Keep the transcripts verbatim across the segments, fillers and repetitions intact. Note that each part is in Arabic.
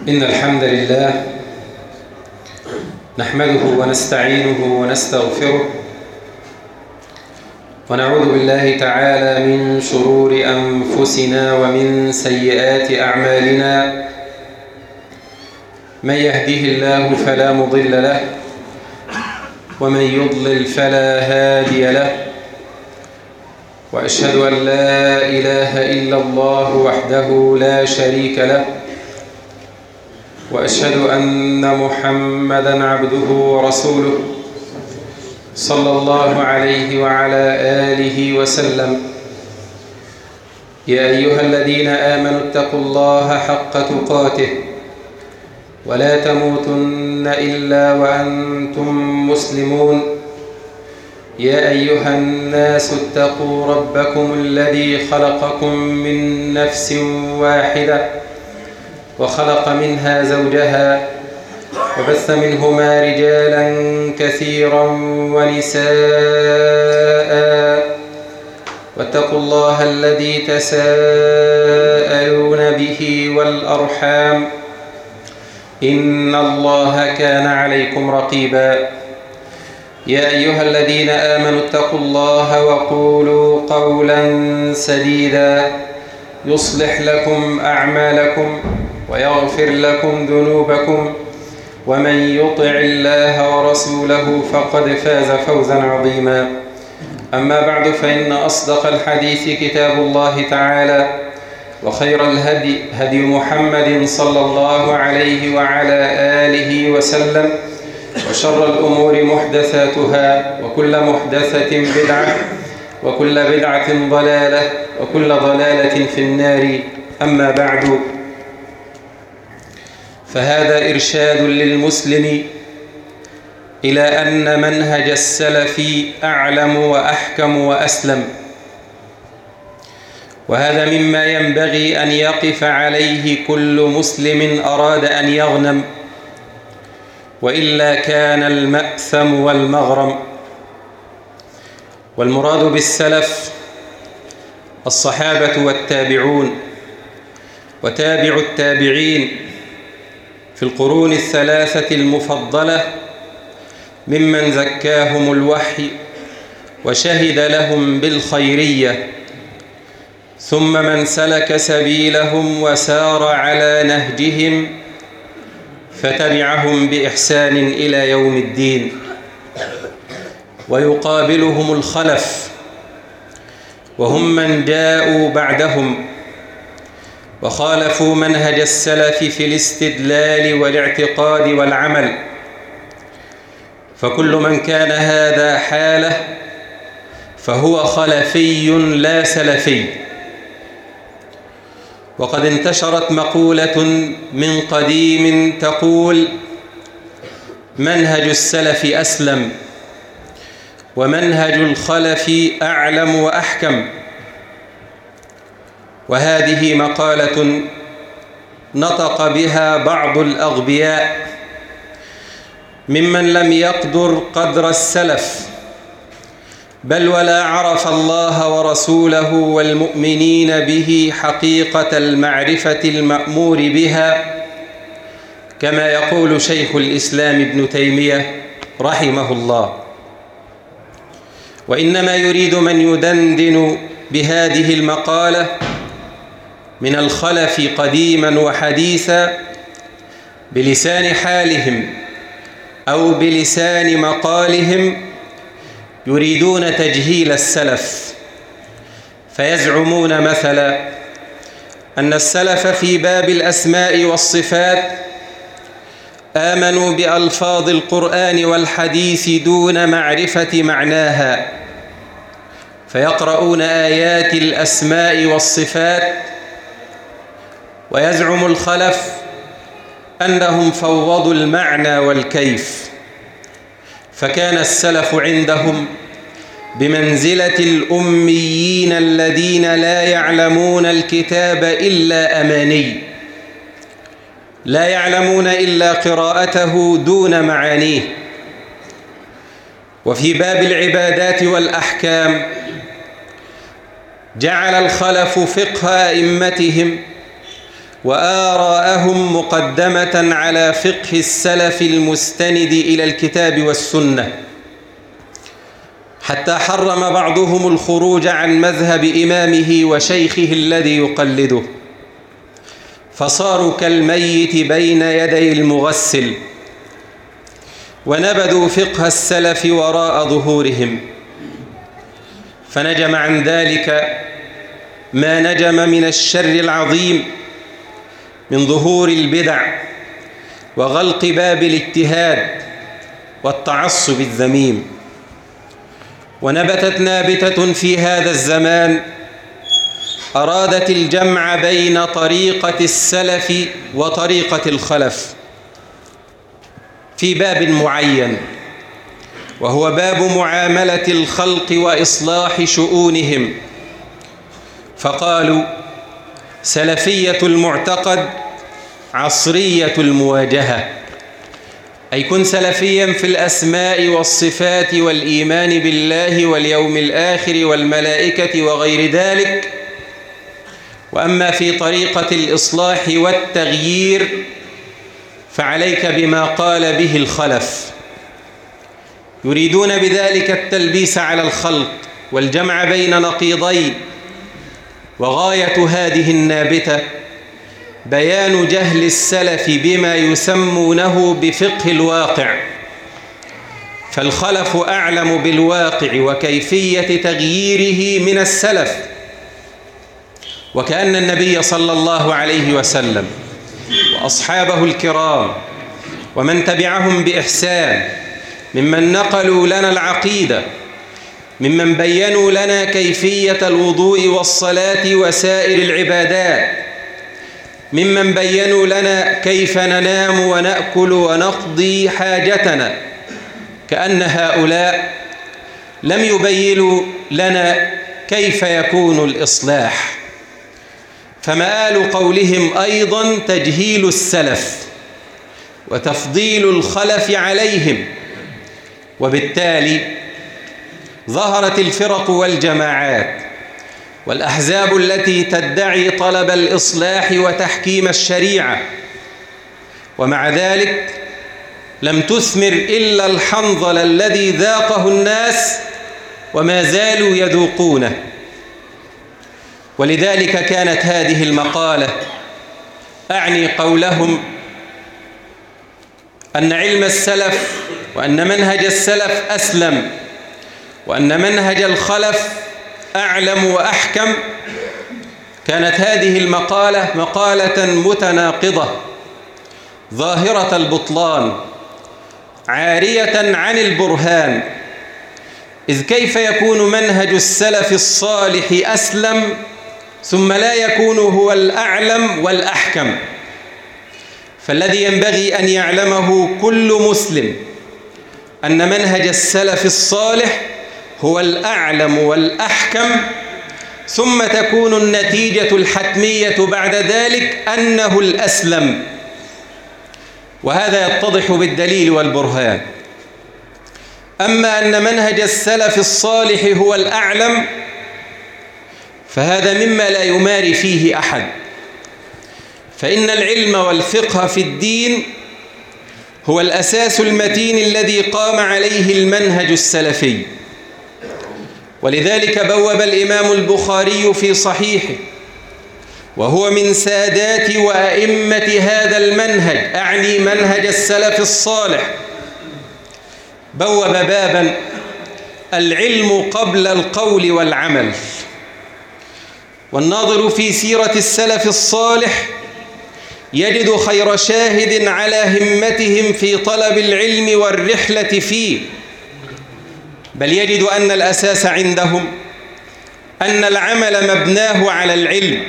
إن الحمد لله نحمده ونستعينه ونستغفره ونعوذ بالله تعالى من شرور أنفسنا ومن سيئات أعمالنا. من يهده الله فلا مضل له ومن يضلل فلا هادي له، وأشهد أن لا إله إلا الله وحده لا شريك له، وأشهد أن محمدًا عبده ورسوله صلى الله عليه وعلى آله وسلم. يا أيها الذين آمنوا اتقوا الله حق تقاته ولا تموتن إلا وأنتم مسلمون. يا أيها الناس اتقوا ربكم الذي خلقكم من نفس واحدة وخلق منها زوجها وبث منهما رجالا كثيرا ونساء، واتقوا الله الذي تساءلون به والأرحام إن الله كان عليكم رقيبا. يا أيها الذين آمنوا اتقوا الله وقولوا قولا سديدا يصلح لكم أعمالكم ويغفر لكم ذنوبكم، ومن يطع الله ورسوله فقد فاز فوزا عظيما. أما بعد، فإن أصدق الحديث كتاب الله تعالى، وخير الهدي هدي محمد صلى الله عليه وعلى آله وسلم، وشر الأمور محدثاتها، وكل محدثة بدعة، وكل بدعة ضلالة، وكل ضلالة في النار. أما بعد، فهذا إرشاد للمسلم إلى أن منهج السلف أعلم وأحكم وأسلم، وهذا مما ينبغي أن يقف عليه كل مسلم أراد أن يغنم، وإلا كان المأثم والمغرم. والمراد بالسلف الصحابة والتابعون وتابع التابعين في القرون الثلاثة المفضلة، ممن زكاهم الوحي وشهد لهم بالخيرية، ثم من سلك سبيلهم وسار على نهجهم فتبعهم بإحسان إلى يوم الدين. ويقابلهم الخلف، وهم من جاءوا بعدهم وخالفوا منهج السلف في الاستدلال والاعتقاد والعمل، فكل من كان هذا حاله فهو خلفي لا سلفي. وقد انتشرت مقولة من قديم تقول: منهج السلف أسلم، ومنهج الخلف أعلم وأحكم. وهذه مقالة نطق بها بعض الأغبياء ممن لم يقدر قدر السلف، بل ولا عرف الله ورسوله والمؤمنين به حقيقة المعرفة المأمور بها، كما يقول شيخ الإسلام ابن تيمية رحمه الله. وإنما يريد من يدندن بهذه المقالة من الخلف قديما وحديثا بلسان حالهم أو بلسان مقالهم، يريدون تجهيل السلف، فيزعمون مثلا أن السلف في باب الأسماء والصفات آمنوا بألفاظ القرآن والحديث دون معرفة معناها، فيقرؤون آيات الأسماء والصفات. ويزعم الخلف أنهم فوضوا المعنى والكيف، فكان السلف عندهم بمنزلة الأميين الذين لا يعلمون الكتاب إلا أماني، لا يعلمون إلا قراءته دون معانيه. وفي باب العبادات والأحكام جعل الخلف فقه أئمتهم وآراءهم مقدمة على فقه السلف المستند إلى الكتاب والسنة، حتى حرم بعضهم الخروج عن مذهب إمامه وشيخه الذي يقلده، فصاروا كالميت بين يدي المغسل، ونبذوا فقه السلف وراء ظهورهم، فنجم عن ذلك ما نجم من الشر العظيم من ظهور البدع وغلق باب الاجتهاد والتعصب الذميم. ونبتت نابتة في هذا الزمان أرادت الجمع بين طريقة السلف وطريقة الخلف في باب معين، وهو باب معاملة الخلق وإصلاح شؤونهم، فقالوا: سلفية المعتقد، عصرية المواجهة، أي كن سلفيا في الأسماء والصفات والإيمان بالله واليوم الآخر والملائكة وغير ذلك، وأما في طريقة الإصلاح والتغيير فعليك بما قال به الخلف. يريدون بذلك التلبيس على الخلق والجمع بين نقيضين، وغاية هذه النابتة بيان جهل السلف بما يسمونه بفقه الواقع، فالخلف أعلم بالواقع وكيفية تغييره من السلف، وكأن النبي صلى الله عليه وسلم وأصحابه الكرام ومن تبعهم بإحسان ممن نقلوا لنا العقيدة، ممن بيّنوا لنا كيفية الوضوء والصلاة وسائر العبادات، ممن بيّنوا لنا كيف ننام ونأكل ونقضي حاجتنا، كأن هؤلاء لم يبينوا لنا كيف يكون الإصلاح، فمآل قولهم أيضا تجهيل السلف وتفضيل الخلف عليهم، وبالتالي ظهرت الفرق والجماعات والأحزاب التي تدعي طلب الإصلاح وتحكيم الشريعة، ومع ذلك لم تثمر إلا الحنظل الذي ذاقه الناس وما زالوا يذوقونه. ولذلك كانت هذه المقالة أعني قولهم أن علم السلف وأن منهج السلف أسلم، وأن منهج الخلف أعلم وأحكم. كانت هذه المقالة مقالة متناقضة ظاهرة البطلان عارية عن البرهان، إذ كيف يكون منهج السلف الصالح أسلم ثم لا يكون هو الأعلم والأحكم؟ فالذي ينبغي أن يعلمه كل مسلم أن منهج السلف الصالح هو الأعلم والأحكم، ثم تكون النتيجة الحتمية بعد ذلك أنه الأسلم، وهذا يتضح بالدليل والبرهان. أما أن منهج السلف الصالح هو الأعلم فهذا مما لا يماري فيه أحد، فإن العلم والفقه في الدين هو الأساس المتين الذي قام عليه المنهج السلفي. ولذلك بوب الإمام البخاري في صحيحه، وهو من سادات وأئمة هذا المنهج، أعني منهج السلف الصالح، بوب بابا العلم قبل القول والعمل. والناظر في سيرة السلف الصالح يجد خير شاهد على همتهم في طلب العلم والرحلة فيه، بل يجد أن الأساس عندهم أن العمل مبناه على العلم،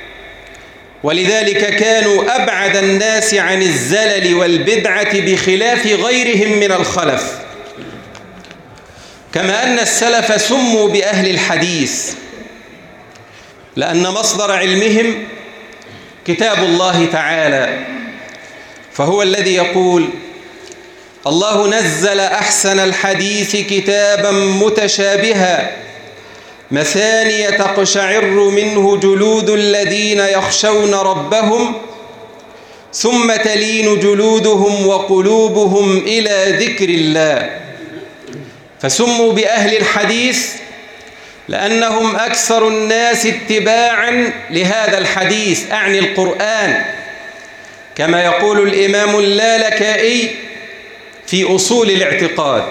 ولذلك كانوا أبعد الناس عن الزلل والبدعة بخلاف غيرهم من الخلف. كما أن السلف سموا بأهل الحديث لأن مصدر علمهم كتاب الله تعالى، فهو الذي يقول: الله نزل أحسن الحديث كتابا متشابها مثانية تقشعر منه جلود الذين يخشون ربهم ثم تلين جلودهم وقلوبهم إلى ذكر الله. فسموا بأهل الحديث لأنهم أكثر الناس اتباعا لهذا الحديث، أعني القرآن، كما يقول الإمام اللالكائي في أصول الاعتقاد.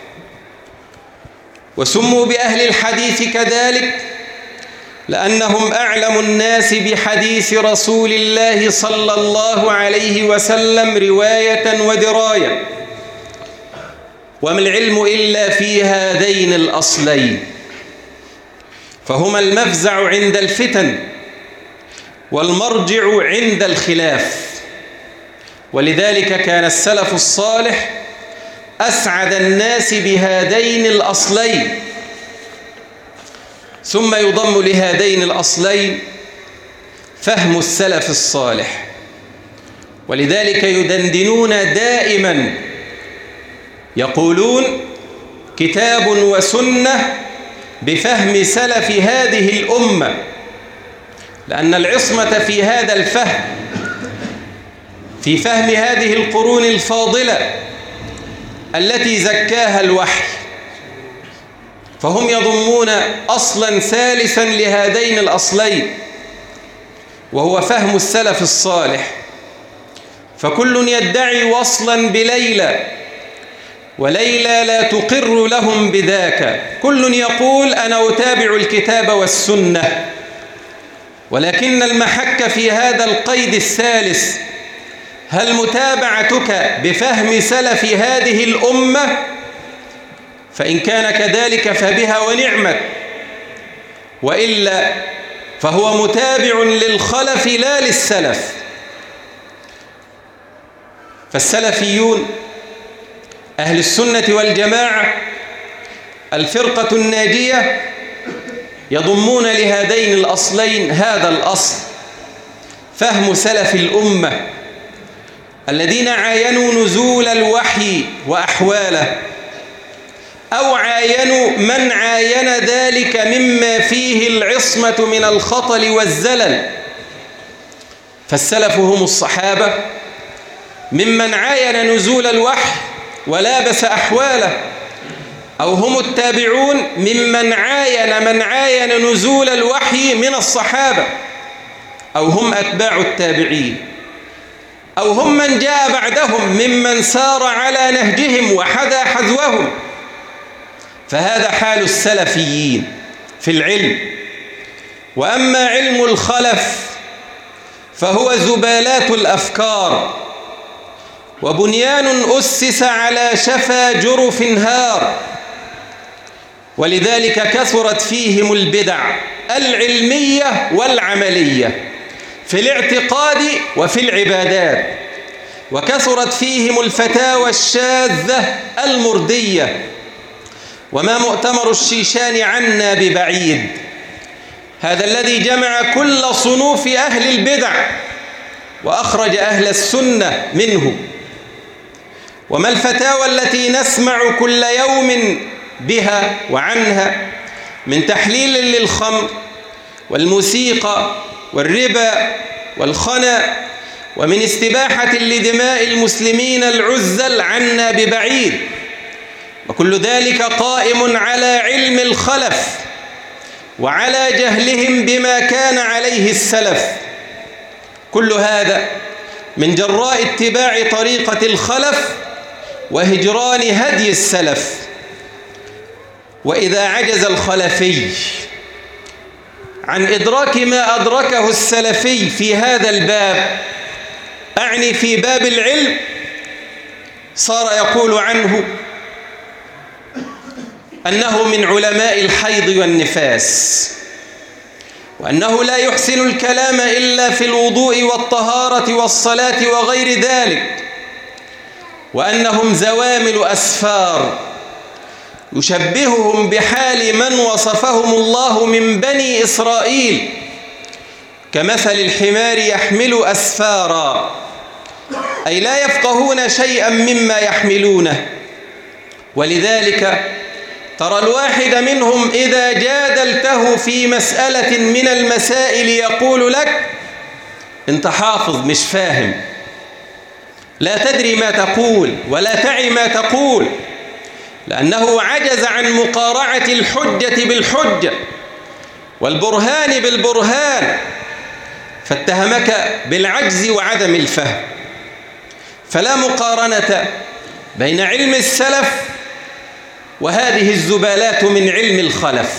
وسموا بأهل الحديث كذلك لأنهم أعلم الناس بحديث رسول الله صلى الله عليه وسلم رواية ودراية، وما العلم إلا في هذين الأصلين، فهما المفزع عند الفتن والمرجع عند الخلاف. ولذلك كان السلف الصالح أسعد الناس بهذين الأصلين. ثم يضم لهذين الأصلين فهم السلف الصالح، ولذلك يدندنون دائما يقولون كتاب وسنة بفهم سلف هذه الأمة، لأن العصمة في هذا الفهم، في فهم هذه القرون الفاضلة التي زكاها الوحي، فهم يضمون أصلا ثالثا لهذين الأصلين وهو فهم السلف الصالح. فكل يدعي وصلا بليلى وليلى لا تقر لهم بذاك، كل يقول أنا أتابع الكتاب والسنة، ولكن المحك في هذا القيد الثالث، هل متابعتك بفهم سلف هذه الأمة؟ فإن كان كذلك فبها ونعمت، وإلا فهو متابع للخلف لا للسلف. فالسلفيون أهل السنة والجماعة الفرقة الناجية يضمون لهذين الأصلين هذا الأصل، فهم سلف الأمة الذين عاينوا نزول الوحي وأحواله، أو عاينوا من عاين ذلك مما فيه العصمة من الخطل والزلل. فالسلف هم الصحابة ممن عاين نزول الوحي ولابس أحواله، أو هم التابعون ممن عاين من عاين نزول الوحي من الصحابة، أو هم أتباع التابعين، أو هم من جاء بعدهم ممن سار على نهجهم وحذا حذوهم. فهذا حال السلفيين في العلم. وأما علم الخلف فهو زبالات الأفكار، وبنيان أسس على شفا جرف هار، ولذلك كثرت فيهم البدع العلمية والعملية في الاعتقاد وفي العبادات، وكثرت فيهم الفتاوى الشاذة المردية. وما مؤتمر الشيشان عنا ببعيد، هذا الذي جمع كل صنوف أهل البدع وأخرج أهل السنة منه. وما الفتاوى التي نسمع كل يوم بها وعنها من تحليل للخمر والموسيقى والربا والخنا، ومن استباحة لدماء المسلمين العزل عنا ببعيد، وكل ذلك قائم على علم الخلف وعلى جهلهم بما كان عليه السلف. كل هذا من جراء اتباع طريقة الخلف وهجران هدي السلف. وإذا عجز الخلفي عن إدراك ما أدركه السلفي في هذا الباب، أعني في باب العلم، صار يقول عنه أنه من علماء الحيض والنفاس، وأنه لا يحسن الكلام إلا في الوضوء والطهارة والصلاة وغير ذلك، وأنهم زوامل أسفار يشبههم بحال من وصفهم الله من بني إسرائيل، كمثل الحمار يحمل أسفارا، أي لا يفقهون شيئا مما يحملونه. ولذلك ترى الواحد منهم إذا جادلته في مسألة من المسائل يقول لك أنت حافظ مش فاهم، لا تدري ما تقول ولا تعي ما تقول، لأنه عجز عن مقارعة الحجة بالحجة والبرهان بالبرهان، فاتهمك بالعجز وعدم الفهم. فلا مقارنة بين علم السلف وهذه الزبالات من علم الخلف.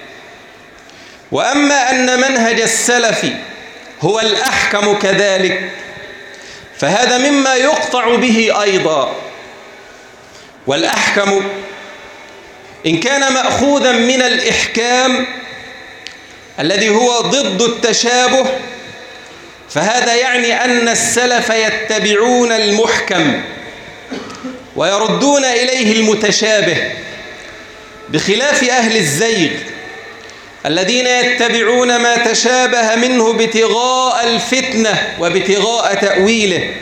وأما أن منهج السلف هو الأحكم كذلك، فهذا مما يقطع به أيضا. والأحكم إن كان مأخوذا من الإحكام الذي هو ضد التشابه، فهذا يعني أن السلف يتبعون المحكم ويردون إليه المتشابه، بخلاف أهل الزيغ الذين يتبعون ما تشابه منه ابتغاء الفتنة وابتغاء تأويله.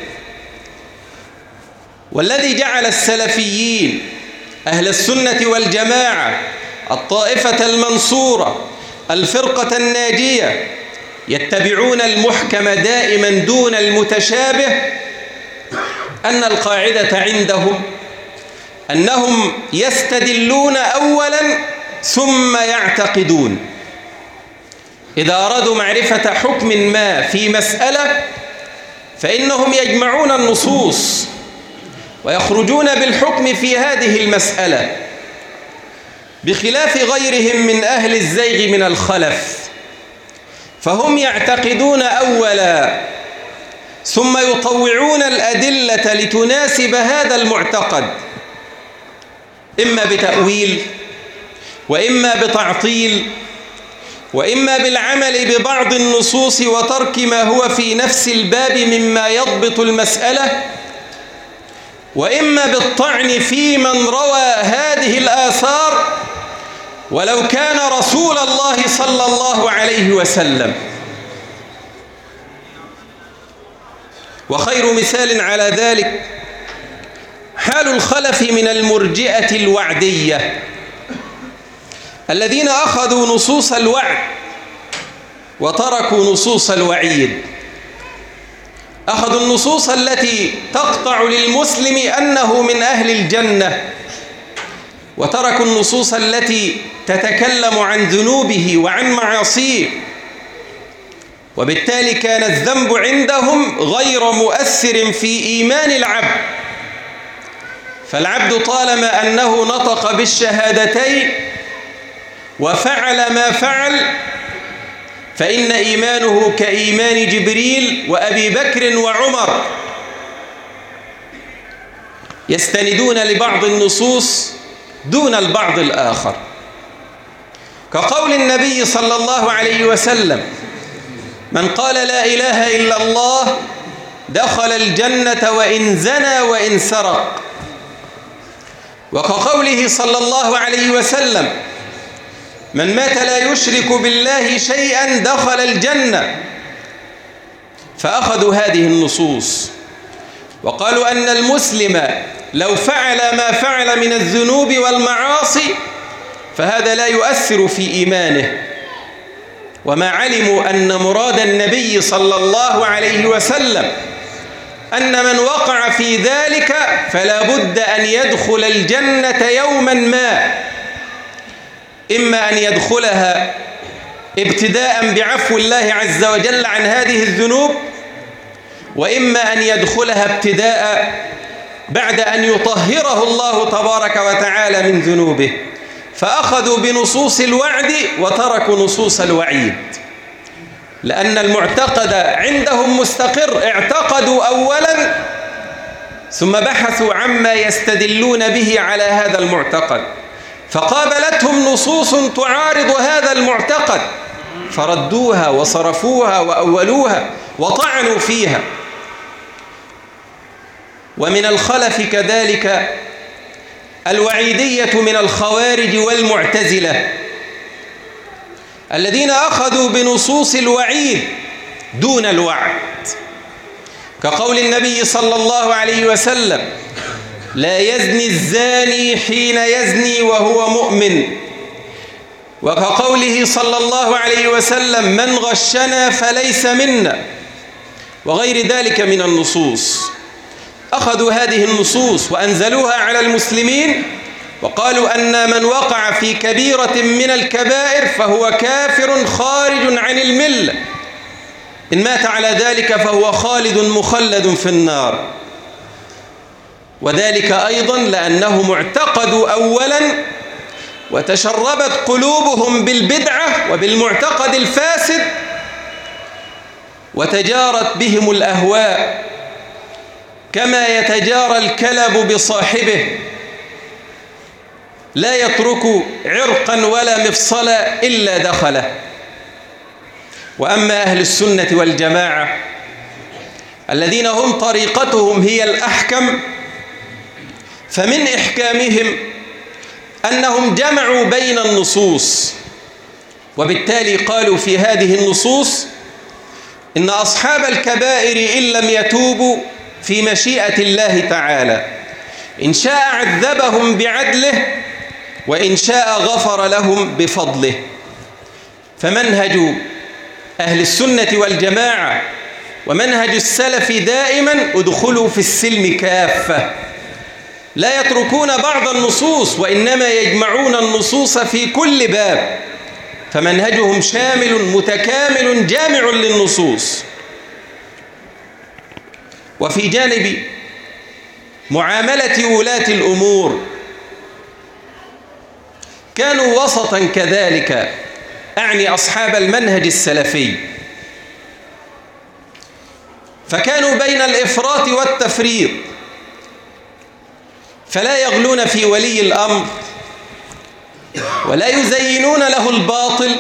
والذي جعل السلفيين أهل السنة والجماعة الطائفة المنصورة الفرقة الناجية يتبعون المحكم دائما دون المتشابه، أن القاعدة عندهم أنهم يستدلون أولا ثم يعتقدون. إذا أرادوا معرفة حكم ما في مسألة فإنهم يجمعون النصوص ويخرجون بالحكم في هذه المسألة، بخلاف غيرهم من أهل الزيغ من الخلف، فهم يعتقدون أولا ثم يطوعون الأدلة لتناسب هذا المعتقد، إما بتأويل وإما بتعطيل وإما بالعمل ببعض النصوص وترك ما هو في نفس الباب مما يضبط المسألة، وإما بالطعن في من روى هذه الآثار ولو كان رسول الله صلى الله عليه وسلم. وخير مثال على ذلك حال الخلف من المرجئة الوعدية الذين أخذوا نصوص الوعد وتركوا نصوص الوعيد. أخذوا النصوص التي تقطع للمسلم أنه من أهل الجنة، وتركوا النصوص التي تتكلم عن ذنوبه وعن معاصيه، وبالتالي كان الذنب عندهم غير مؤثر في إيمان العبد. فالعبد طالما أنه نطق بالشهادتين وفعل ما فعل فإن إيمانه كإيمان جبريل وأبي بكر وعمر، يستندون لبعض النصوص دون البعض الآخر، كقول النبي صلى الله عليه وسلم: من قال لا إله إلا الله دخل الجنة وإن زنى وإن سرق. وكقوله صلى الله عليه وسلم: من مات لا يشرك بالله شيئا دخل الجنة. فأخذوا هذه النصوص وقالوا أن المسلم لو فعل ما فعل من الذنوب والمعاصي فهذا لا يؤثر في إيمانه، وما علموا أن مراد النبي صلى الله عليه وسلم أن من وقع في ذلك فلا بد أن يدخل الجنة يوما ما، إما أن يدخلها ابتداء بعفو الله عز وجل عن هذه الذنوب، وإما أن يدخلها ابتداء بعد أن يطهره الله تبارك وتعالى من ذنوبه. فأخذوا بنصوص الوعد وتركوا نصوص الوعيد، لأن المعتقد عندهم مستقر. اعتقدوا أولا ثم بحثوا عما يستدلون به على هذا المعتقد، فقابلتهم نصوص تعارض هذا المعتقد فردوها وصرفوها وأولوها وطعنوا فيها. ومن الخلف كذلك الوعيدية من الخوارج والمعتزلة الذين أخذوا بنصوص الوعيد دون الوعد، كقول النبي صلى الله عليه وسلم: لا يزني الزاني حين يزني وهو مؤمن، وكقوله صلى الله عليه وسلم: من غشنا فليس منا، وغير ذلك من النصوص. أخذوا هذه النصوص وأنزلوها على المسلمين وقالوا أن من وقع في كبيرة من الكبائر فهو كافر خارج عن الملة، إن مات على ذلك فهو خالد مخلد في النار. وذلك أيضا لأنهم اعتقدوا أولا وتشربت قلوبهم بالبدعة وبالمعتقد الفاسد، وتجارت بهم الأهواء كما يتجارى الكلب بصاحبه، لا يترك عرقا ولا مفصلا إلا دخله. وأما أهل السنة والجماعة الذين هم طريقتهم هي الأحكم، فمن إحكامهم أنهم جمعوا بين النصوص، وبالتالي قالوا في هذه النصوص إن أصحاب الكبائر إن لم يتوبوا في مشيئة الله تعالى، إن شاء عذبهم بعدله وإن شاء غفر لهم بفضله. فمنهج أهل السنة والجماعة ومنهج السلف دائما ادخلوا في السلم كافة، لا يتركون بعض النصوص وإنما يجمعون النصوص في كل باب، فمنهجهم شامل متكامل جامع للنصوص. وفي جانب معاملة ولاة الأمور كانوا وسطا كذلك، أعني أصحاب المنهج السلفي، فكانوا بين الإفراط والتفريط، فلا يغلون في ولي الأمر ولا يزينون له الباطل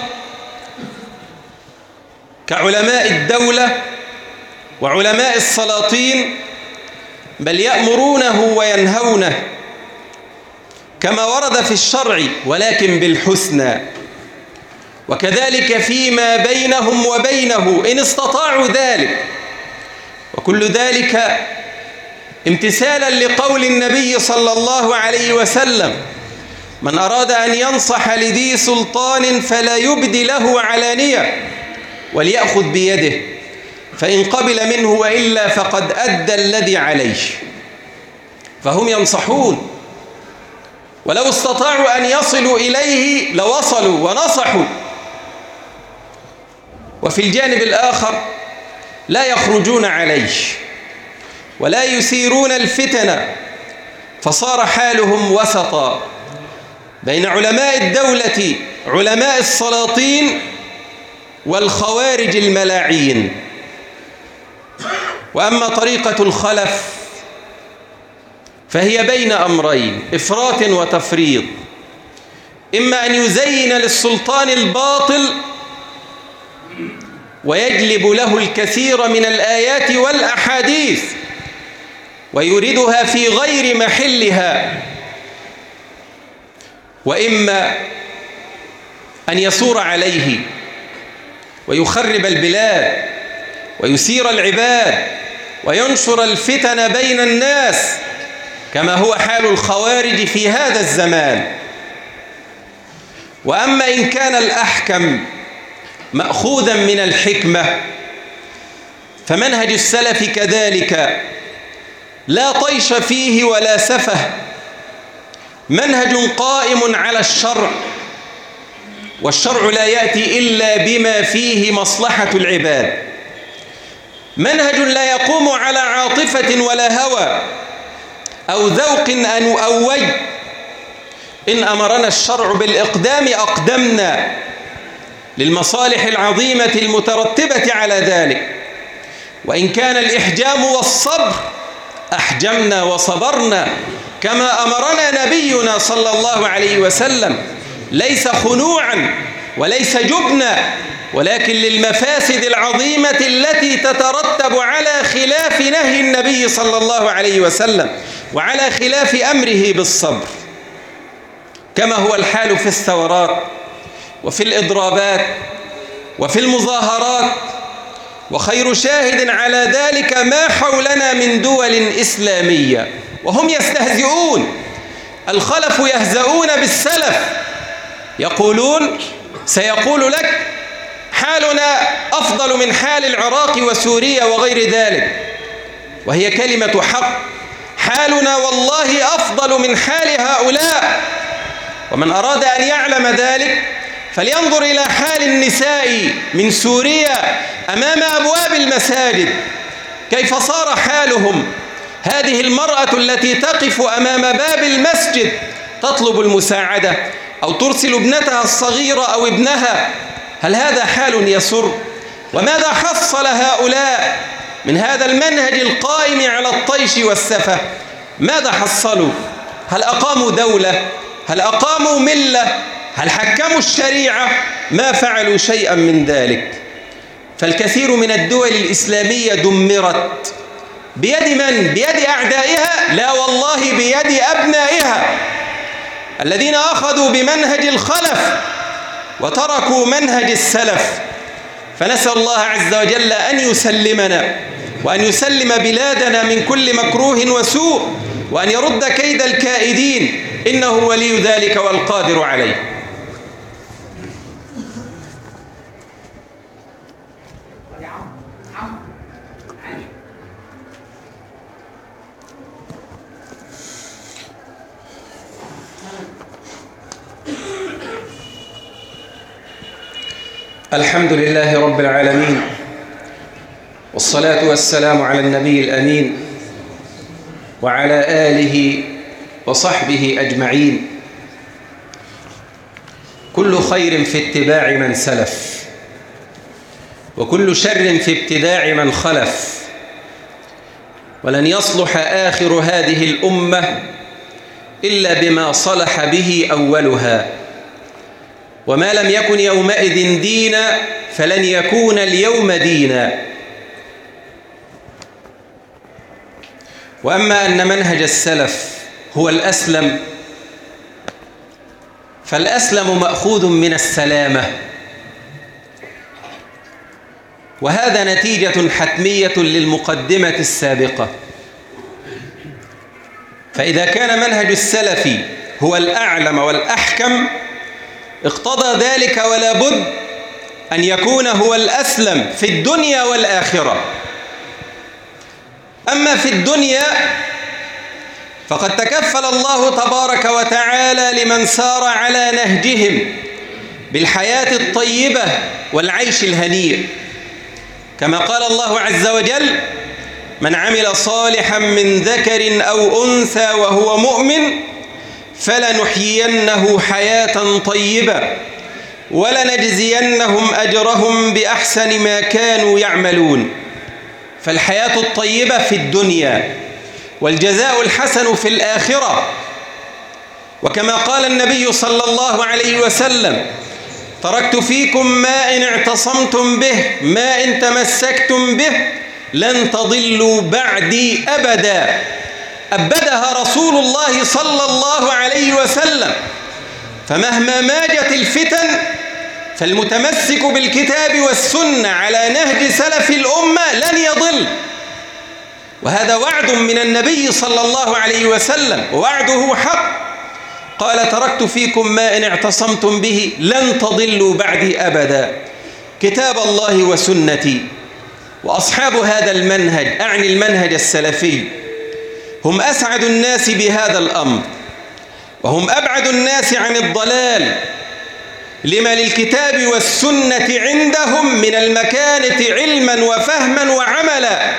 كعلماء الدولة وعلماء السلاطين، بل يأمرونه وينهونه كما ورد في الشرع ولكن بالحسنى، وكذلك فيما بينهم وبينه إن استطاعوا ذلك، وكل ذلك امتثالا لقول النبي صلى الله عليه وسلم: من أراد أن ينصح لذي سلطان فلا يبدي له علانية وليأخذ بيده، فإن قبل منه وإلا فقد أدى الذي عليه. فهم ينصحون، ولو استطاعوا أن يصلوا إليه لوصلوا ونصحوا. وفي الجانب الآخر لا يخرجون عليه ولا يثيرون الفتن، فصار حالهم وسطا بين علماء الدولة علماء السلاطين والخوارج الملاعين. وأما طريقة الخلف فهي بين أمرين: إفراط وتفريط، إما أن يزين للسلطان الباطل ويجلب له الكثير من الآيات والأحاديث ويريدها في غير محلها، وإما أن يثور عليه ويخرب البلاد ويثير العباد وينشر الفتن بين الناس كما هو حال الخوارج في هذا الزمان. وأما إن كان الأحكم مأخوذا من الحكمة فمنهج السلف كذلك لا طيش فيه ولا سفه، منهج قائم على الشرع، والشرع لا يأتي إلا بما فيه مصلحة العباد، منهج لا يقوم على عاطفة ولا هوى أو ذوق أو وجه. إن أمرنا الشرع بالإقدام أقدمنا للمصالح العظيمة المترتبة على ذلك، وإن كان الإحجام والصبر أحجمنا وصبرنا كما أمرنا نبينا صلى الله عليه وسلم، ليس خنوعا وليس جبنا، ولكن للمفاسد العظيمة التي تترتب على خلاف نهي النبي صلى الله عليه وسلم وعلى خلاف أمره بالصبر، كما هو الحال في الثورات وفي الإضرابات وفي المظاهرات. وخير شاهد على ذلك ما حولنا من دول إسلامية وهم يستهزئون، الخلف يهزؤون بالسلف، يقولون سيقول لك حالنا أفضل من حال العراق وسوريا وغير ذلك، وهي كلمة حق حالنا والله أفضل من حال هؤلاء. ومن أراد أن يعلم ذلك فلينظر إلى حال النساء من سوريا أمام أبواب المساجد، كيف صار حالهم. هذه المرأة التي تقف أمام باب المسجد تطلب المساعدة أو ترسل ابنتها الصغيرة أو ابنها، هل هذا حال يسر؟ وماذا حصل هؤلاء من هذا المنهج القائم على الطيش والسفة؟ ماذا حصلوا؟ هل أقاموا دولة؟ هل أقاموا ملة؟ هل حكموا الشريعة؟ ما فعلوا شيئا من ذلك. فالكثير من الدول الإسلامية دمرت بيد من؟ بيد أعدائها؟ لا والله، بيد أبنائها الذين أخذوا بمنهج الخلف وتركوا منهج السلف. فنسأل الله عز وجل أن يسلمنا وأن يسلم بلادنا من كل مكروه وسوء، وأن يرد كيد الكائدين، إنه ولي ذلك والقادر عليه. الحمد لله رب العالمين، والصلاة والسلام على النبي الأمين وعلى آله وصحبه أجمعين. كل خير في اتباع من سلف، وكل شر في ابتداع من خلف، ولن يصلح آخر هذه الأمة إلا بما صلح به أولها، وما لم يكن يومئذ دينا فلن يكون اليوم دينا. وأما أن منهج السلف هو الأسلم، فالأسلم مأخوذ من السلامة، وهذا نتيجة حتمية للمقدمة السابقة. فإذا كان منهج السلف هو الأعلم والأحكم اقتضى ذلك ولا بد أن يكون هو الأسلم في الدنيا والآخرة. أما في الدنيا فقد تكفل الله تبارك وتعالى لمن سار على نهجهم بالحياة الطيبة والعيش الهنيء، كما قال الله عز وجل: من عمل صالحا من ذكر أو أنثى وهو مؤمن فلنحيينه حياة طيبة ولنجزينهم أجرهم بأحسن ما كانوا يعملون. فالحياة الطيبة في الدنيا، والجزاء الحسن في الآخرة. وكما قال النبي صلى الله عليه وسلم: تركت فيكم ما إن اعتصمتم به ما إن تمسكتم به لن تضلوا بعدي أبدا. أبدها رسول الله صلى الله عليه وسلم. فمهما ماجت الفتن فالمتمسك بالكتاب والسنة على نهج سلف الأمة لن يضل، وهذا وعد من النبي صلى الله عليه وسلم، ووعده حق. قال: تركت فيكم ما إن اعتصمتم به لن تضلوا بعدي أبدا، كتاب الله وسنتي. وأصحاب هذا المنهج، أعني المنهج السلفي، هم أسعد الناس بهذا الأمر، وهم أبعد الناس عن الضلال، لما للكتاب والسنة عندهم من المكانة علما وفهما وعملا.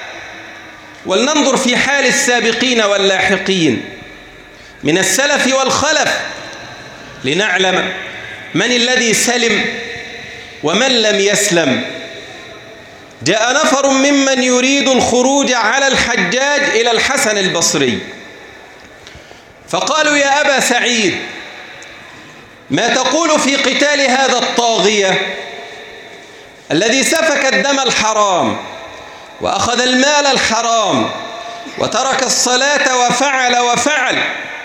ولننظر في حال السابقين واللاحقين من السلف والخلف لنعلم من الذي سلم ومن لم يسلم. جاء نفر ممن يريد الخروج على الحجاج إلى الحسن البصري، فقالوا: يا أبا سعيد، ما تقول في قتال هذا الطاغية الذي سفك الدم الحرام وأخذ المال الحرام وترك الصلاة وفعل وفعل؟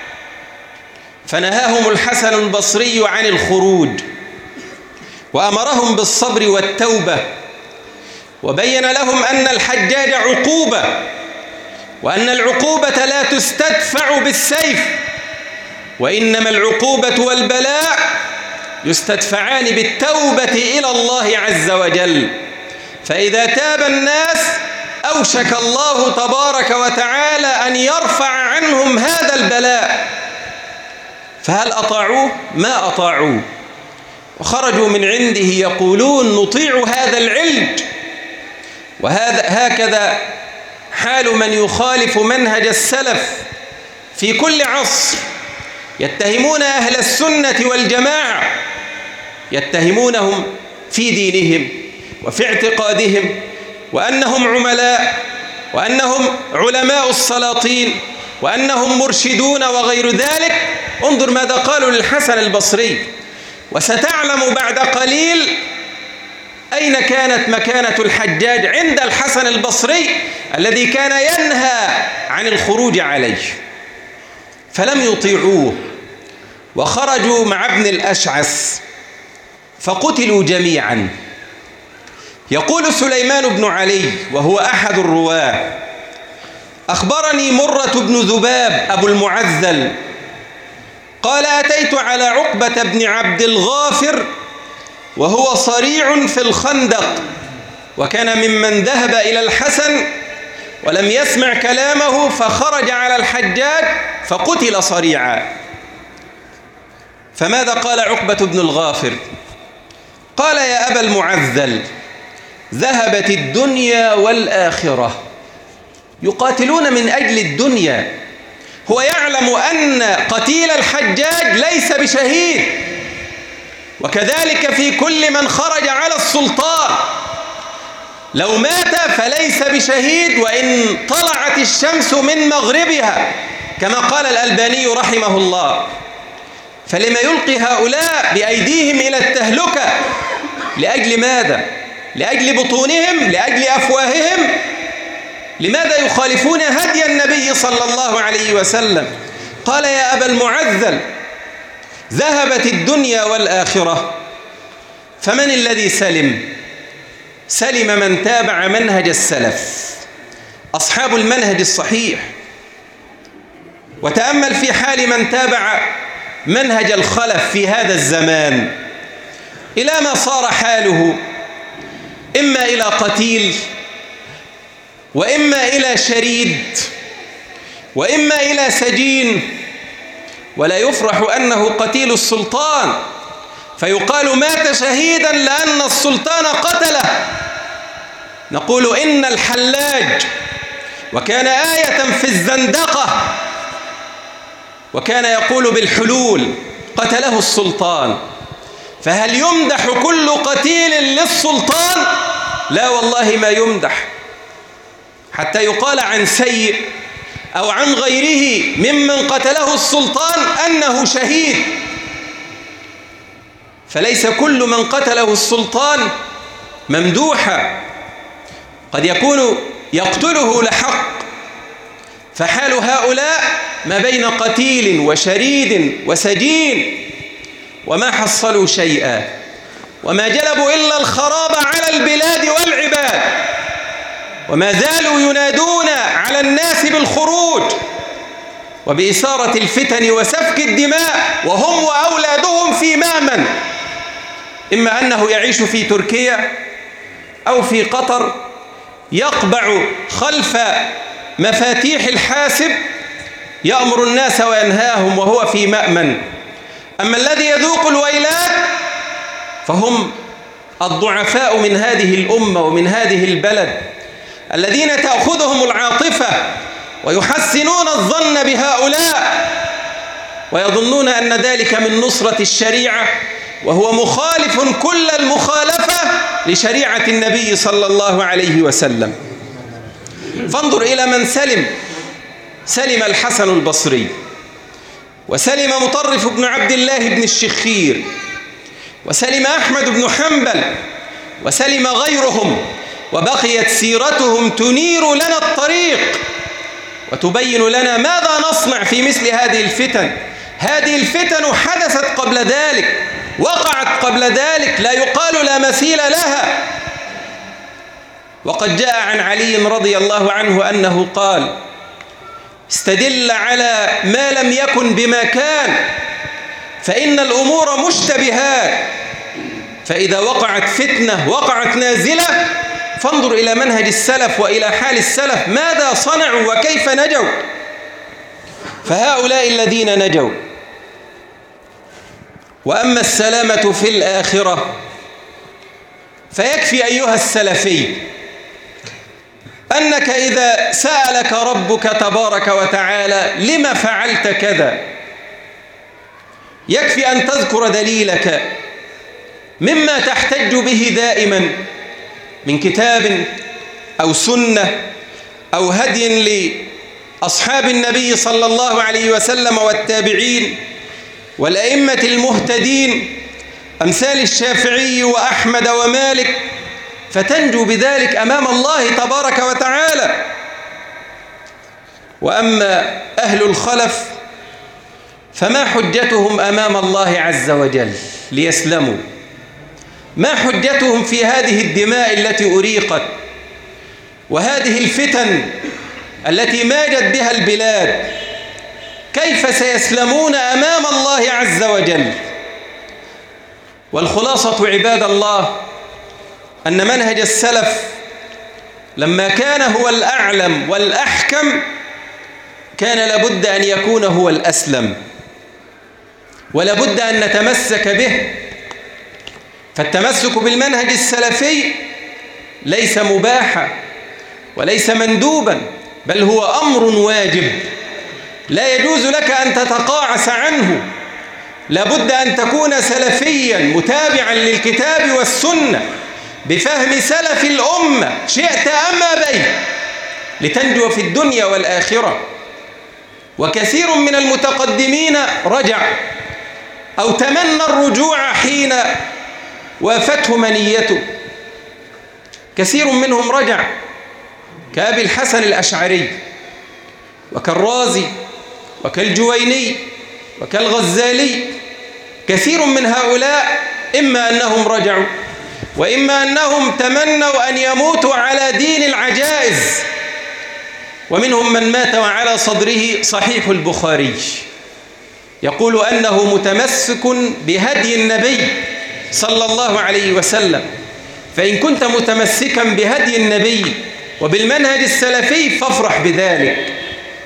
فنهاهم الحسن البصري عن الخروج، وأمرهم بالصبر والتوبة، وبين لهم أن الحجاج عقوبة، وأن العقوبة لا تستدفع بالسيف، وإنما العقوبة والبلاء يستدفعان بالتوبة إلى الله عز وجل. فإذا تاب الناس أوشك الله تبارك وتعالى أن يرفع عنهم هذا البلاء، فهل أطاعوه؟ ما أطاعوه، وخرجوا من عنده يقولون نطيع هذا العلج. وهذا هكذا حال من يخالف منهج السلف في كل عصر. يتهمون أهل السنة والجماعة، يتهمونهم في دينهم وفي اعتقادهم، وأنهم عملاء، وأنهم علماء السلاطين، وأنهم مرشدون وغير ذلك. انظر ماذا قالوا للحسن البصري، وستعلم بعد قليل أين كانت مكانة الحجاج عند الحسن البصري الذي كان ينهى عن الخروج عليه. فلم يطيعوه وخرجوا مع ابن الأشعث فقتلوا جميعا. يقول سليمان بن علي وهو أحد الرواة: أخبرني مرة بن ذباب أبو المعذل قال: أتيت على عقبة بن عبد الغافر وهو صريع في الخندق، وكان ممن ذهب إلى الحسن ولم يسمع كلامه، فخرج على الحجاج فقتل صريعا. فماذا قال عقبة بن الغافر؟ قال: يا أبا المعذل، ذهبت الدنيا والآخرة. يقاتلون من أجل الدنيا. هو يعلم أن قتيل الحجاج ليس بشهيد، وكذلك في كل من خرج على السلطان، لو مات فليس بشهيد وإن طلعت الشمس من مغربها، كما قال الألباني رحمه الله. فلما يلقي هؤلاء بأيديهم إلى التهلكة؟ لأجل ماذا؟ لأجل بطونهم؟ لأجل أفواههم؟ لماذا يخالفون هدي النبي صلى الله عليه وسلم؟ قال: يا أبا المعذل، ذهبت الدنيا والآخرة. فمن الذي سلم؟ سلم من تابع منهج السلف، أصحاب المنهج الصحيح. وتأمل في حال من تابع منهج الخلف في هذا الزمان إلى ما صار حاله، إما إلى قتيل، وإما إلى شريد، وإما إلى سجين. ولا يفرح أنه قتيل السلطان فيقال مات شهيدا لأن السلطان قتله. نقول إن الحلاج، وكان آية في الزندقة، وكان يقول بالحلول، قتله السلطان. فهل يمدح كل قتيل للسلطان؟ لا والله ما يمدح، حتى يقال عن سيء أو عن غيره ممن قتله السلطان أنه شهيد. فليس كل من قتله السلطان ممدوحا، قد يكون يقتله لحق. فحال هؤلاء ما بين قتيل وشريد وسجين، وما حصلوا شيئا، وما جلبوا إلا الخراب على البلاد والعباد، وما زالوا ينادون على الناس بالخروج وبإثارة الفتن وسفك الدماء، وهم وأولادهم في مأمن، إما أنه يعيش في تركيا أو في قطر، يقبع خلف مفاتيح الحاسب يأمر الناس وينهاهم وهو في مأمن. أما الذي يذوق الويلات فهم الضعفاء من هذه الأمة ومن هذه البلد، الذين تأخذهم العاطفة ويحسنون الظن بهؤلاء ويظنون أن ذلك من نصرة الشريعة، وهو مخالف كل المخالفة لشريعة النبي صلى الله عليه وسلم. فانظر إلى من سلم. سلم الحسن البصري، وسلم مطرف بن عبد الله بن الشخير، وسلم أحمد بن حنبل، وسلم غيرهم، وبقيت سيرتهم تنير لنا الطريق وتبين لنا ماذا نصنع في مثل هذه الفتن. هذه الفتن حدثت قبل ذلك، وقعت قبل ذلك، لا يقال لا مثيل لها. وقد جاء عن علي رضي الله عنه أنه قال: استدل على ما لم يكن بما كان، فإن الأمور مشتبهات، فإذا وقعت فتنة وقعت نازلة فانظر إلى منهج السلف وإلى حال السلف ماذا صنعوا وكيف نجوا. فهؤلاء الذين نجوا. وأما السلامة في الآخرة فيكفي أيها السلفي أنك إذا سألك ربك تبارك وتعالى لما فعلت كذا، يكفي أن تذكر دليلك مما تحتج به دائما من كتاب أو سنة أو هدي لأصحاب النبي صلى الله عليه وسلم والتابعين والأئمة المهتدين أمثال الشافعي وأحمد ومالك، فتنجو بذلك أمام الله تبارك وتعالى. وأما أهل الخلف فما حجتهم أمام الله عز وجل ليسلموا؟ ما حجتهم في هذه الدماء التي أريقت وهذه الفتن التي ماجت بها البلاد؟ كيف سيسلمون أمام الله عز وجل؟ والخلاصة عباد الله أن منهج السلف لما كان هو الأعلم والأحكم كان لابد أن يكون هو الأسلم، ولابد أن نتمسك به. فالتمسك بالمنهج السلفي ليس مباحا وليس مندوبا، بل هو أمر واجب لا يجوز لك أن تتقاعس عنه. لابد أن تكون سلفيا متابعا للكتاب والسنة بفهم سلف الأمة شئت أم أبيت لتنجو في الدنيا والآخرة. وكثير من المتقدمين رجع أو تمنى الرجوع حين وافته منيته. كثير منهم رجع كأبي الحسن الأشعري وكالرازي وكالجويني وكالغزالي. كثير من هؤلاء إما أنهم رجعوا وإما أنهم تمنوا أن يموتوا على دين العجائز، ومنهم من مات وعلى صدره صحيح البخاري يقول أنه متمسك بهدي النبي صلى الله عليه وسلم. فإن كنت متمسكا بهدي النبي وبالمنهج السلفي فافرح بذلك،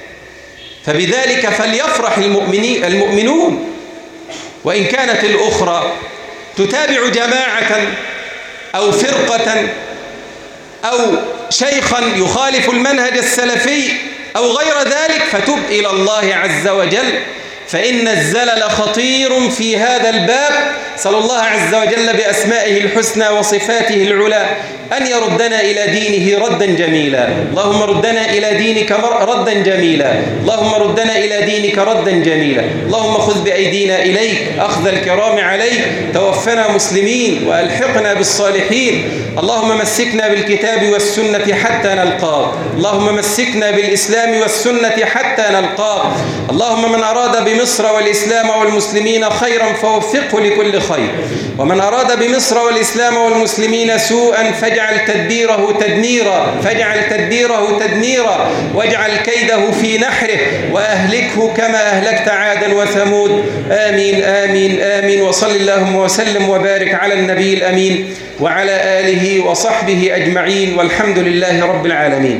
فبذلك فليفرح المؤمنين المؤمنون. وإن كانت الأخرى تتابع جماعة أو فرقة أو شيخا يخالف المنهج السلفي أو غير ذلك فتب إلى الله عز وجل، فإن الزلل خطير في هذا الباب. صلى الله عز وجل بأسمائه الحسنى وصفاته العلى أن يردنا إلى دينه ردا جميلا. اللهم ردنا إلى دينك ردا جميلا، اللهم ردنا إلى دينك ردا جميلا. اللهم خذ بأيدينا إليك أخذ الكرام عليك، توفنا مسلمين وألحقنا بالصالحين. اللهم مسكنا بالكتاب والسنة حتى نلقاك، اللهم مسكنا بالإسلام والسنة حتى نلقاك. اللهم من أراد بمصر والإسلام والمسلمين خيرا فوفقه لكل خير، ومن أراد بمصر والإسلام والمسلمين سوءا فاجعل تدبيره تدميرا فاجعل تدبيره تدميرا واجعل كيده في نحره وأهلكه كما أهلكت عادا وثمود. آمين آمين آمين. وصل اللهم وسلم وبارك على النبي الأمين وعلى آله وصحبه أجمعين، والحمد لله رب العالمين.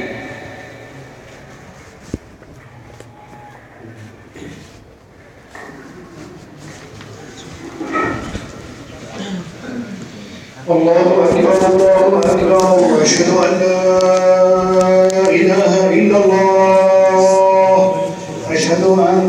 الله أكبر الله أكبر، وأشهد أن لا إله إلا الله، أشهد أن